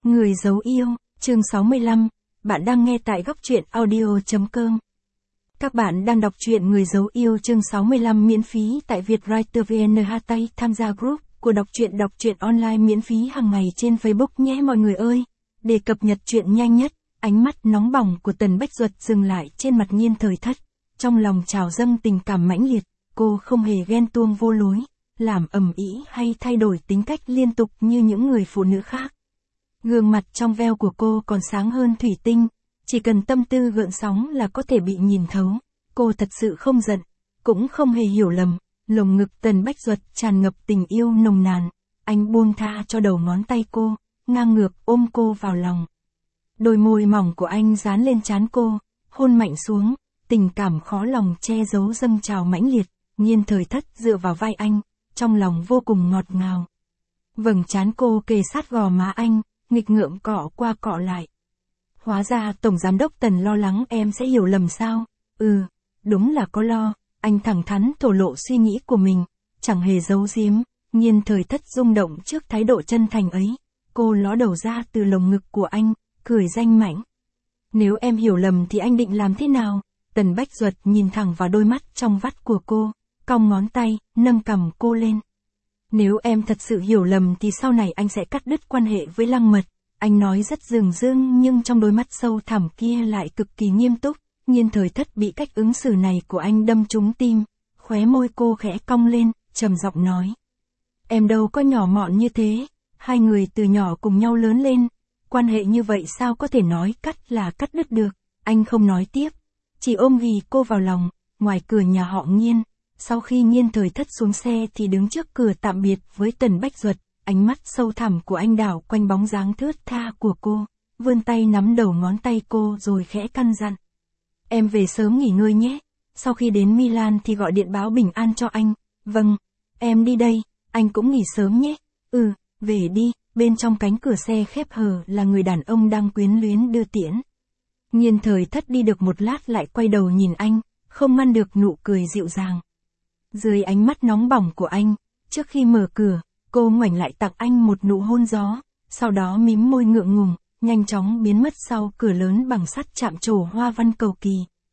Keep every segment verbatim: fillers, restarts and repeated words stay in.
Người giấu yêu, chương sáu mươi lăm, bạn đang nghe tại góc truyện audio chấm com. Các bạn đang đọc truyện Người giấu yêu chương sáu mươi lăm miễn phí tại Vietwriter vê en Hatay, tham gia group của đọc truyện đọc truyện online miễn phí hàng ngày trên Facebook nhé mọi người ơi. Để cập nhật truyện nhanh nhất, ánh mắt nóng bỏng của Tần Bách Duật dừng lại trên mặt Nhiên Thời Thất, trong lòng trào dâng tình cảm mãnh liệt, cô không hề ghen tuông vô lối, làm ầm ĩ hay thay đổi tính cách liên tục như những người phụ nữ khác. Gương mặt trong veo của cô còn sáng hơn thủy tinh, chỉ cần tâm tư gợn sóng là có thể bị nhìn thấu. Cô thật sự không giận, cũng không hề hiểu lầm. Lồng ngực Tần Bách Duật tràn ngập tình yêu nồng nàn, anh buông tha cho đầu ngón tay cô, ngang ngược ôm cô vào lòng. Đôi môi mỏng của anh dán lên trán cô, hôn mạnh xuống, tình cảm khó lòng che giấu dâng trào mãnh liệt. Nhiên Thời Thất dựa vào vai anh, trong lòng vô cùng ngọt ngào. Vầng trán cô kề sát gò má anh, nghịch ngợm cọ qua cọ lại. Hóa ra Tổng Giám đốc Tần lo lắng em sẽ hiểu lầm sao? Ừ, đúng là có lo. Anh thẳng thắn thổ lộ suy nghĩ của mình, chẳng hề giấu giếm. Nhiên Thời Thất rung động trước thái độ chân thành ấy. Cô ló đầu ra từ lồng ngực của anh, cười danh mãnh. Nếu em hiểu lầm thì anh định làm thế nào? Tần Bách Duật nhìn thẳng vào đôi mắt trong vắt của cô, cong ngón tay, nâng cằm cô lên. Nếu em thật sự hiểu lầm thì sau này anh sẽ cắt đứt quan hệ với Lăng Mật. Anh nói rất dửng dưng nhưng trong đôi mắt sâu thẳm kia lại cực kỳ nghiêm túc. Nhiên Thời Thất bị cách ứng xử này của anh đâm trúng tim, khóe môi cô khẽ cong lên, trầm giọng nói. Em đâu có nhỏ mọn như thế, hai người từ nhỏ cùng nhau lớn lên, quan hệ như vậy sao có thể nói cắt là cắt đứt được. Anh không nói tiếp, chỉ ôm ghì cô vào lòng. Ngoài cửa nhà họ Nhiên, sau khi Nhiên Thời Thất xuống xe thì đứng trước cửa tạm biệt với Tần Bách Duật, ánh mắt sâu thẳm của anh đảo quanh bóng dáng thướt tha của cô, vươn tay nắm đầu ngón tay cô rồi khẽ căn dặn. Em về sớm nghỉ ngơi nhé, sau khi đến Milan thì gọi điện báo bình an cho anh. Vâng, em đi đây, anh cũng nghỉ sớm nhé. Ừ, về đi. Bên trong cánh cửa xe khép hờ là người đàn ông đang quyến luyến đưa tiễn. Nhiên Thời Thất đi được một lát lại quay đầu nhìn anh, không ngăn được nụ cười dịu dàng. Dưới ánh mắt nóng bỏng của anh, trước khi mở cửa, cô ngoảnh lại tặng anh một nụ hôn gió, sau đó mím môi ngượng ngùng, nhanh chóng biến mất sau cửa lớn bằng sắt chạm trổ hoa văn cầu kỳ.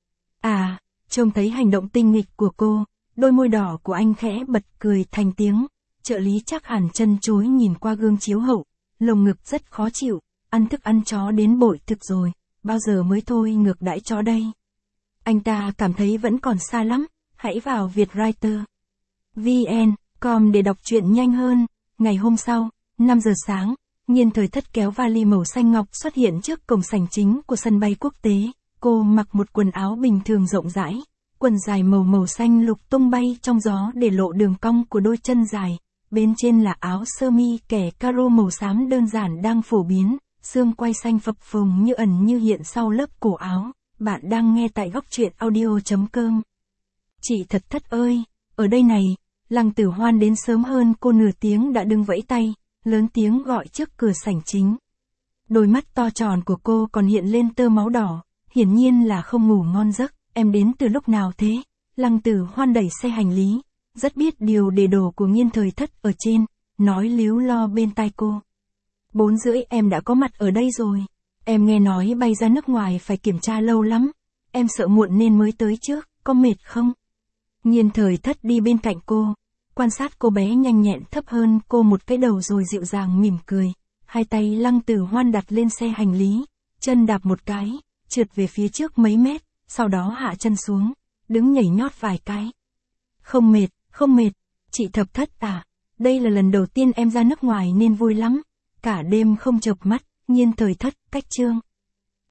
À, trông thấy hành động tinh nghịch của cô, đôi môi đỏ của anh khẽ bật cười thành tiếng. Trợ lý Trác Hàn chân chối nhìn qua gương chiếu hậu, lồng ngực rất khó chịu, ăn thức ăn chó đến bội thực rồi, bao giờ mới thôi ngược đãi chó đây. Anh ta cảm thấy vẫn còn xa lắm, hãy vào Vietwriter vê en com để đọc truyện nhanh hơn. Ngày hôm sau, năm giờ sáng, Nhiên Thời Thất kéo vali màu xanh ngọc xuất hiện trước cổng sảnh chính của sân bay quốc tế. Cô mặc một quần áo bình thường rộng rãi, quần dài màu màu xanh lục tung bay trong gió để lộ đường cong của đôi chân dài. Bên trên là áo sơ mi kẻ caro màu xám đơn giản đang phổ biến, xương quai xanh phập phồng như ẩn như hiện sau lớp cổ áo. Bạn đang nghe tại góc truyện audio chấm com. Chị Thật Thất ơi, ở đây này. Lăng Tử Hoan đến sớm hơn cô nửa tiếng đã đứng vẫy tay, lớn tiếng gọi trước cửa sảnh chính. Đôi mắt to tròn của cô còn hiện lên tơ máu đỏ, hiển nhiên là không ngủ ngon giấc. Em đến từ lúc nào thế? Lăng Tử Hoan đẩy xe hành lý, rất biết điều để đồ của Nhiên Thời Thất ở trên, nói líu lo bên tai cô. Bốn rưỡi em đã có mặt ở đây rồi. Em nghe nói bay ra nước ngoài phải kiểm tra lâu lắm. Em sợ muộn nên mới tới trước, có mệt không? Nhiên Thời Thất đi bên cạnh cô, quan sát cô bé nhanh nhẹn thấp hơn cô một cái đầu rồi dịu dàng mỉm cười. Hai tay Lăng Tử Hoan đặt lên xe hành lý, chân đạp một cái, trượt về phía trước mấy mét, sau đó hạ chân xuống, đứng nhảy nhót vài cái. Không mệt, không mệt, chị Thập Thất à, đây là lần đầu tiên em ra nước ngoài nên vui lắm, cả đêm không chợp mắt. Nhiên Thời Thất cách chương.